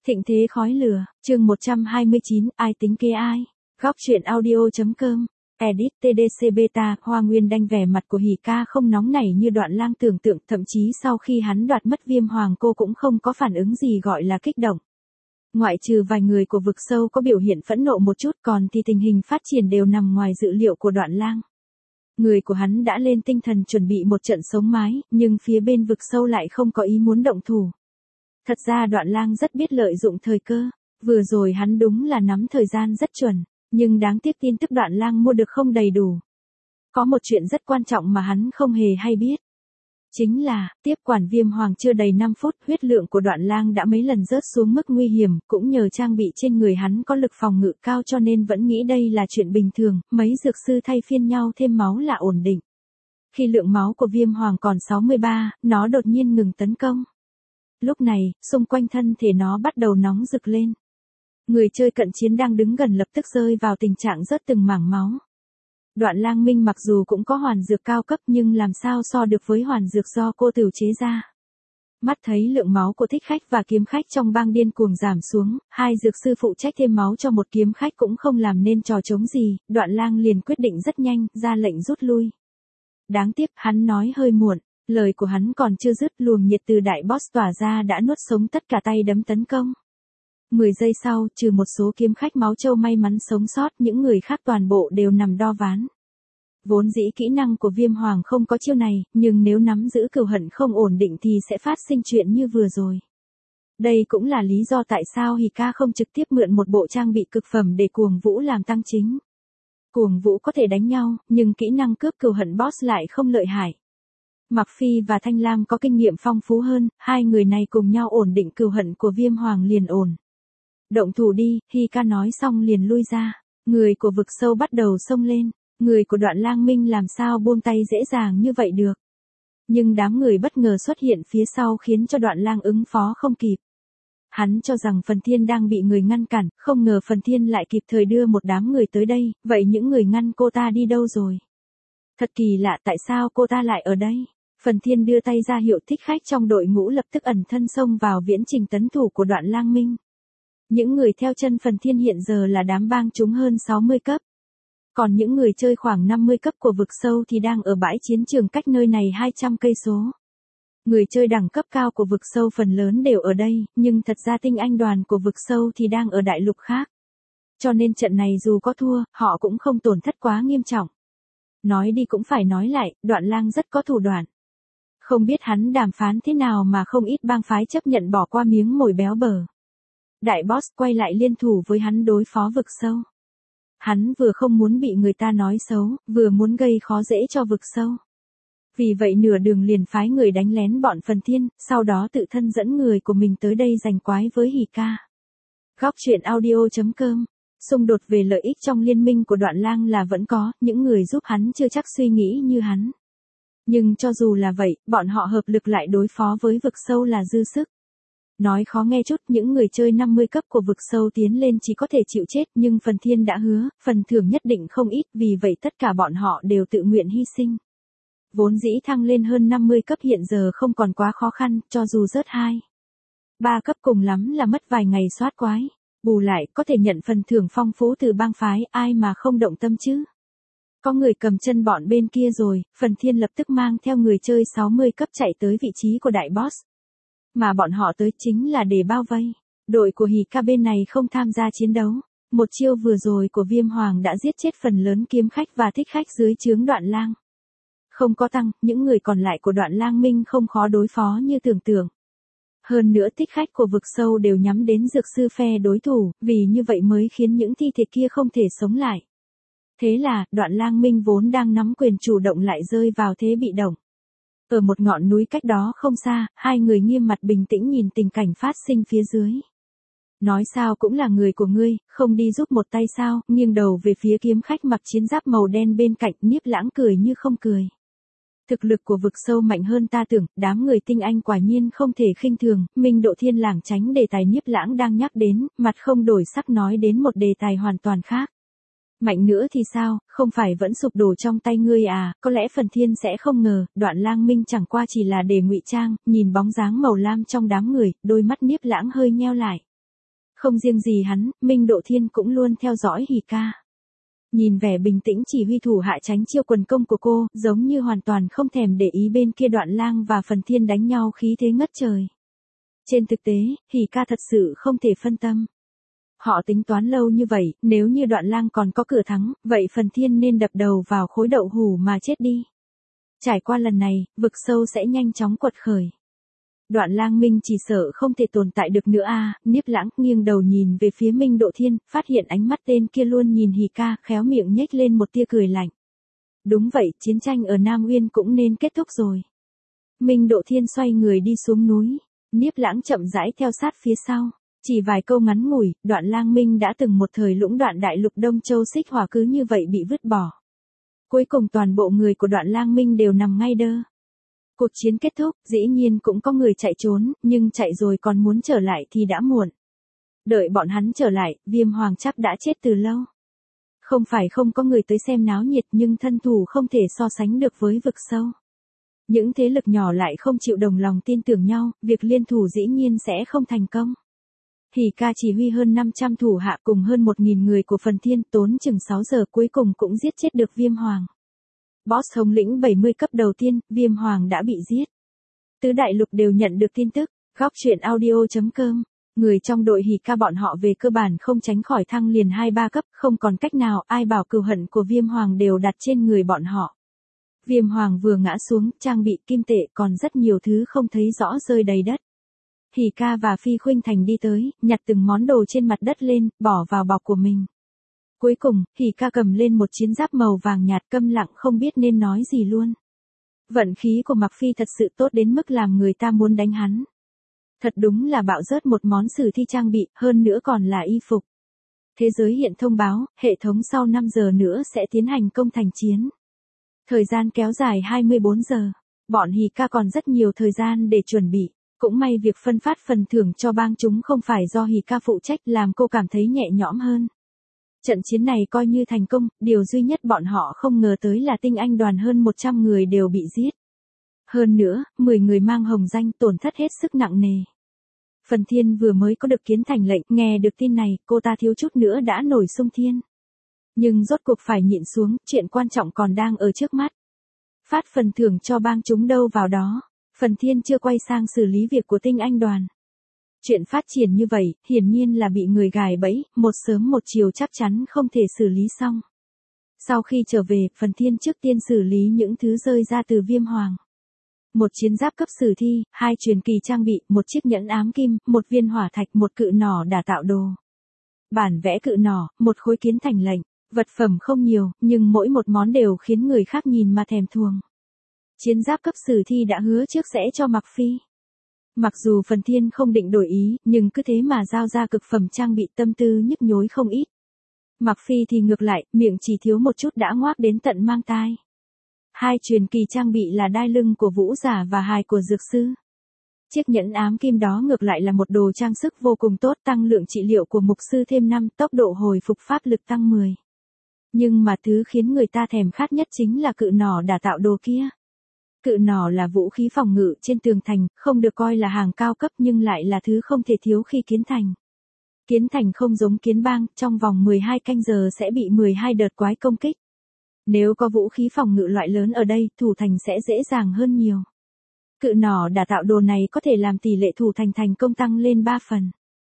Thịnh thế khói lửa, chương 129, ai tính kế ai? Góc truyện audio.com, edit TDC Beta, Hoa Nguyên Đanh vẻ mặt của Hỉ Ca không nóng nảy như Đoạn Lang tưởng tượng, thậm chí sau khi hắn đoạt mất Viêm Hoàng cô cũng không có phản ứng gì gọi là kích động. Ngoại trừ vài người của vực sâu có biểu hiện phẫn nộ một chút, còn thì tình hình phát triển đều nằm ngoài dự liệu của Đoạn Lang. Người của hắn đã lên tinh thần chuẩn bị một trận sống mái, nhưng phía bên vực sâu lại không có ý muốn động thủ. Thật ra Đoạn Lang rất biết lợi dụng thời cơ, vừa rồi hắn đúng là nắm thời gian rất chuẩn, nhưng đáng tiếc tin tức Đoạn Lang mua được không đầy đủ. Có một chuyện rất quan trọng mà hắn không hề hay biết. Chính là, tiếp quản Viêm Hoàng chưa đầy 5 phút, huyết lượng của Đoạn Lang đã mấy lần rớt xuống mức nguy hiểm, cũng nhờ trang bị trên người hắn có lực phòng ngự cao cho nên vẫn nghĩ đây là chuyện bình thường, mấy dược sư thay phiên nhau thêm máu là ổn định. Khi lượng máu của Viêm Hoàng còn 63, nó đột nhiên ngừng tấn công. Lúc này, xung quanh thân thể nó bắt đầu nóng rực lên. Người chơi cận chiến đang đứng gần lập tức rơi vào tình trạng rớt từng mảng máu. Đoạn Lang Minh mặc dù cũng có hoàn dược cao cấp nhưng làm sao so được với hoàn dược do cô tửu chế ra. Mắt thấy lượng máu của thích khách và kiếm khách trong bang điên cuồng giảm xuống, hai dược sư phụ trách thêm máu cho một kiếm khách cũng không làm nên trò trống gì, Đoạn Lang liền quyết định rất nhanh, ra lệnh rút lui. Đáng tiếc, hắn nói hơi muộn, lời của hắn còn chưa dứt, luồng nhiệt từ đại boss tỏa ra đã nuốt sống tất cả tay đấm tấn công. 10 giây sau, trừ một số kiếm khách máu châu may mắn sống sót, những người khác toàn bộ đều nằm đo ván. Vốn dĩ kỹ năng của Viêm Hoàng không có chiêu này, nhưng nếu nắm giữ cừu hận không ổn định thì sẽ phát sinh chuyện như vừa rồi. Đây cũng là lý do tại sao Hỉ Ca không trực tiếp mượn một bộ trang bị cực phẩm để Cuồng Vũ làm tăng chính. Cuồng Vũ có thể đánh nhau, nhưng kỹ năng cướp cừu hận boss lại không lợi hại. Mặc Phi và Thanh Lam có kinh nghiệm phong phú hơn, hai người này cùng nhau ổn định cừu hận của Viêm Hoàng liền ổn. Động thủ đi, Hỉ Ca nói xong liền lui ra. Người của vực sâu bắt đầu xông lên. Người của Đoạn Lang Minh làm sao buông tay dễ dàng như vậy được. Nhưng đám người bất ngờ xuất hiện phía sau khiến cho Đoạn Lang ứng phó không kịp. Hắn cho rằng Phần Thiên đang bị người ngăn cản, không ngờ Phần Thiên lại kịp thời đưa một đám người tới đây, vậy những người ngăn cô ta đi đâu rồi? Thật kỳ lạ, tại sao cô ta lại ở đây? Phần Thiên đưa tay ra hiệu thích khách trong đội ngũ lập tức ẩn thân xông vào viễn trình tấn thủ của Đoạn Lang Minh. Những người theo chân Phần Thiên hiện giờ là đám bang chúng hơn 60 cấp. Còn những người chơi khoảng 50 cấp của vực sâu thì đang ở bãi chiến trường cách nơi này 200 cây số. Người chơi đẳng cấp cao của vực sâu phần lớn đều ở đây, nhưng thật ra tinh anh đoàn của vực sâu thì đang ở đại lục khác. Cho nên trận này dù có thua, họ cũng không tổn thất quá nghiêm trọng. Nói đi cũng phải nói lại, Đoạn Lang rất có thủ đoạn. Không biết hắn đàm phán thế nào mà không ít bang phái chấp nhận bỏ qua miếng mồi béo bở. Đại boss quay lại liên thủ với hắn đối phó vực sâu. Hắn vừa không muốn bị người ta nói xấu, vừa muốn gây khó dễ cho vực sâu. Vì vậy nửa đường liền phái người đánh lén bọn Phần Thiên, sau đó tự thân dẫn người của mình tới đây giành quái với Hỉ Ca. Góc truyện audio.com, xung đột về lợi ích trong liên minh của Đoạn Lang là vẫn có, những người giúp hắn chưa chắc suy nghĩ như hắn. Nhưng cho dù là vậy, bọn họ hợp lực lại đối phó với vực sâu là dư sức. Nói khó nghe chút, những người chơi 50 cấp của vực sâu tiến lên chỉ có thể chịu chết, nhưng Phần Thiên đã hứa, phần thưởng nhất định không ít, vì vậy tất cả bọn họ đều tự nguyện hy sinh. Vốn dĩ thăng lên hơn 50 cấp hiện giờ không còn quá khó khăn, cho dù rớt 2, 3 cấp cùng lắm là mất vài ngày soát quái. Bù lại, có thể nhận phần thưởng phong phú từ bang phái, ai mà không động tâm chứ. Có người cầm chân bọn bên kia rồi, Phần Thiên lập tức mang theo người chơi 60 cấp chạy tới vị trí của đại boss. Mà bọn họ tới chính là để bao vây. Đội của Hỉ Ca bên này không tham gia chiến đấu. Một chiêu vừa rồi của Viêm Hoàng đã giết chết phần lớn kiếm khách và thích khách dưới trướng Đoạn Lang. Không có tăng, những người còn lại của Đoạn Lang Minh không khó đối phó như tưởng tượng. Hơn nữa thích khách của vực sâu đều nhắm đến dược sư phe đối thủ, vì như vậy mới khiến những thi thể kia không thể sống lại. Thế là, Đoạn Lang Minh vốn đang nắm quyền chủ động lại rơi vào thế bị động. Ở một ngọn núi cách đó không xa, hai người nghiêm mặt bình tĩnh nhìn tình cảnh phát sinh phía dưới. Nói sao cũng là người của ngươi, không đi giúp một tay sao, nghiêng đầu về phía kiếm khách mặc chiến giáp màu đen bên cạnh, Nhiếp Lãng cười như không cười. Thực lực của vực sâu mạnh hơn ta tưởng, đám người tinh anh quả nhiên không thể khinh thường, Minh Độ Thiên lảng tránh đề tài Nhiếp Lãng đang nhắc đến, mặt không đổi sắc nói đến một đề tài hoàn toàn khác. Mạnh nữa thì sao, không phải vẫn sụp đổ trong tay ngươi à, có lẽ Phần Thiên sẽ không ngờ, Đoạn Lang Minh chẳng qua chỉ là để ngụy trang, nhìn bóng dáng màu lam trong đám người, đôi mắt Nhiếp Lãng hơi nheo lại. Không riêng gì hắn, Minh Độ Thiên cũng luôn theo dõi Hỉ Ca. Nhìn vẻ bình tĩnh chỉ huy thủ hạ tránh chiêu quần công của cô, giống như hoàn toàn không thèm để ý bên kia Đoạn Lang và Phần Thiên đánh nhau khí thế ngất trời. Trên thực tế, Hỉ Ca thật sự không thể phân tâm. Họ tính toán lâu như vậy, nếu như Đoạn Lang còn có cửa thắng, vậy Phần Thiên nên đập đầu vào khối đậu hủ mà chết đi. Trải qua lần này, vực sâu sẽ nhanh chóng quật khởi. Đoạn Lang Minh chỉ sợ không thể tồn tại được nữa à, Niếp Lãng nghiêng đầu nhìn về phía Minh Độ Thiên, phát hiện ánh mắt tên kia luôn nhìn Hỉ Ca, khéo miệng nhếch lên một tia cười lạnh. Đúng vậy, chiến tranh ở Nam Uyên cũng nên kết thúc rồi. Minh Độ Thiên xoay người đi xuống núi, Niếp Lãng chậm rãi theo sát phía sau. Chỉ vài câu ngắn ngủi, Đoạn Lang Minh đã từng một thời lũng đoạn đại lục Đông Châu Xích Hỏa cứ như vậy bị vứt bỏ. Cuối cùng toàn bộ người của Đoạn Lang Minh đều nằm ngay đơ. Cuộc chiến kết thúc, dĩ nhiên cũng có người chạy trốn, nhưng chạy rồi còn muốn trở lại thì đã muộn. Đợi bọn hắn trở lại, Viêm Hoàng chắc đã chết từ lâu. Không phải không có người tới xem náo nhiệt nhưng thân thủ không thể so sánh được với vực sâu. Những thế lực nhỏ lại không chịu đồng lòng tin tưởng nhau, việc liên thủ dĩ nhiên sẽ không thành công. Hỉ Ca chỉ huy hơn 500 thủ hạ cùng hơn 1.000 người của Phần Thiên tốn chừng 6 giờ cuối cùng cũng giết chết được Viêm Hoàng. Boss thống lĩnh 70 cấp đầu tiên, Viêm Hoàng đã bị giết. Tứ đại lục đều nhận được tin tức, góc truyện audio.com. Người trong đội Hỉ Ca bọn họ về cơ bản không tránh khỏi thăng liền 2-3 cấp, không còn cách nào, ai bảo cừu hận của Viêm Hoàng đều đặt trên người bọn họ. Viêm Hoàng vừa ngã xuống, trang bị kim tệ còn rất nhiều thứ không thấy rõ rơi đầy đất. Hỉ Ca và Phi Khuynh Thành đi tới, nhặt từng món đồ trên mặt đất lên, bỏ vào bọc của mình. Cuối cùng, Hỉ Ca cầm lên một chiến giáp màu vàng nhạt câm lặng không biết nên nói gì luôn. Vận khí của Mặc Phi thật sự tốt đến mức làm người ta muốn đánh hắn. Thật đúng là bạo rớt một món sử thi trang bị, hơn nữa còn là y phục. Thế giới hiện thông báo, hệ thống sau 5 giờ nữa sẽ tiến hành công thành chiến. Thời gian kéo dài 24 giờ. Bọn Hỉ Ca còn rất nhiều thời gian để chuẩn bị. Cũng may việc phân phát phần thưởng cho bang chúng không phải do Hỉ Ca phụ trách làm cô cảm thấy nhẹ nhõm hơn. Trận chiến này coi như thành công, điều duy nhất bọn họ không ngờ tới là tinh anh đoàn hơn 100 người đều bị giết. Hơn nữa, 10 người mang hồng danh tổn thất hết sức nặng nề. Phần Thiên vừa mới có được kiến thành lệnh, nghe được tin này, cô ta thiếu chút nữa đã nổi xung thiên. Nhưng rốt cuộc phải nhịn xuống, chuyện quan trọng còn đang ở trước mắt. Phát phần thưởng cho bang chúng đâu vào đó. Phần Thiên chưa quay sang xử lý việc của tinh anh đoàn. Chuyện phát triển như vậy, hiển nhiên là bị người gài bẫy, một sớm một chiều chắc chắn không thể xử lý xong. Sau khi trở về, Phần Thiên trước tiên xử lý những thứ rơi ra từ Viêm Hoàng. Một chiến giáp cấp sử thi, 2 truyền kỳ trang bị, một chiếc nhẫn ám kim, một viên hỏa thạch, một cự nỏ đả tạo đồ. Bản vẽ cự nỏ, một khối kiến thành lệnh, vật phẩm không nhiều, nhưng mỗi một món đều khiến người khác nhìn mà thèm thuồng. Chiến giáp cấp sử thi đã hứa trước sẽ cho Mặc Phi. Mặc dù Phần Thiên không định đổi ý, nhưng cứ thế mà giao ra cực phẩm trang bị tâm tư nhức nhối không ít. Mặc Phi thì ngược lại, miệng chỉ thiếu một chút đã ngoác đến tận mang tai. 2 truyền kỳ trang bị là đai lưng của vũ giả và hài của dược sư. Chiếc nhẫn ám kim đó ngược lại là một đồ trang sức vô cùng tốt, tăng lượng trị liệu của mục sư thêm 5, tốc độ hồi phục pháp lực tăng 10. Nhưng mà thứ khiến người ta thèm khát nhất chính là cự nỏ đả tạo đồ kia. Cự nỏ là vũ khí phòng ngự trên tường thành, không được coi là hàng cao cấp nhưng lại là thứ không thể thiếu khi kiến thành. Kiến thành không giống kiến bang, trong vòng 12 canh giờ sẽ bị 12 đợt quái công kích. Nếu có vũ khí phòng ngự loại lớn ở đây, thủ thành sẽ dễ dàng hơn nhiều. Cự nỏ đả tạo đồ này có thể làm tỷ lệ thủ thành thành công tăng lên 3 phần.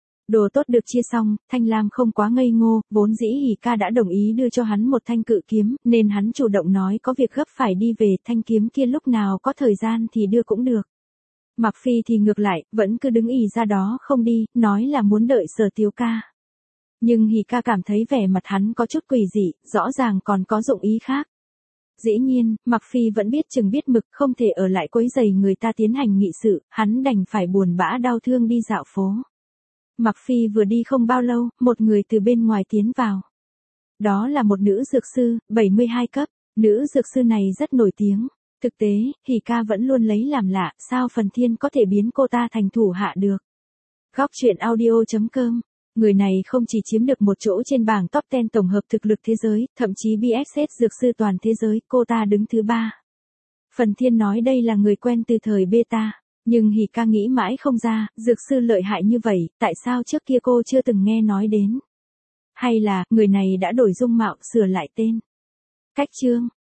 Đồ tốt được chia xong, Thanh Lam không quá ngây ngô, vốn dĩ Hỉ Ca đã đồng ý đưa cho hắn một thanh cự kiếm, nên hắn chủ động nói có việc gấp phải đi về, thanh kiếm kia lúc nào có thời gian thì đưa cũng được. Mặc Phi thì ngược lại, vẫn cứ đứng ì ra đó không đi, nói là muốn đợi Sở Tiếu ca. Nhưng Hỉ Ca cảm thấy vẻ mặt hắn có chút quỷ dị, rõ ràng còn có dụng ý khác. Dĩ nhiên, Mặc Phi vẫn biết chừng biết mực, không thể ở lại quấy rầy người ta tiến hành nghị sự, hắn đành phải buồn bã đau thương đi dạo phố. Mặc Phi vừa đi không bao lâu, một người từ bên ngoài tiến vào. Đó là một nữ dược sư, 72 cấp, nữ dược sư này rất nổi tiếng. Thực tế, Hỉ Ca vẫn luôn lấy làm lạ, sao Phần Thiên có thể biến cô ta thành thủ hạ được. Góc truyện audio.com. Người này không chỉ chiếm được một chỗ trên bảng top 10 tổng hợp thực lực thế giới, thậm chí BSS dược sư toàn thế giới, cô ta đứng thứ 3. Phần Thiên nói đây là người quen từ thời beta. Nhưng Hỉ ca nghĩ mãi không ra, dược sư lợi hại như vậy, tại sao trước kia cô chưa từng nghe nói đến? Hay là, người này đã đổi dung mạo, sửa lại tên? Cách chương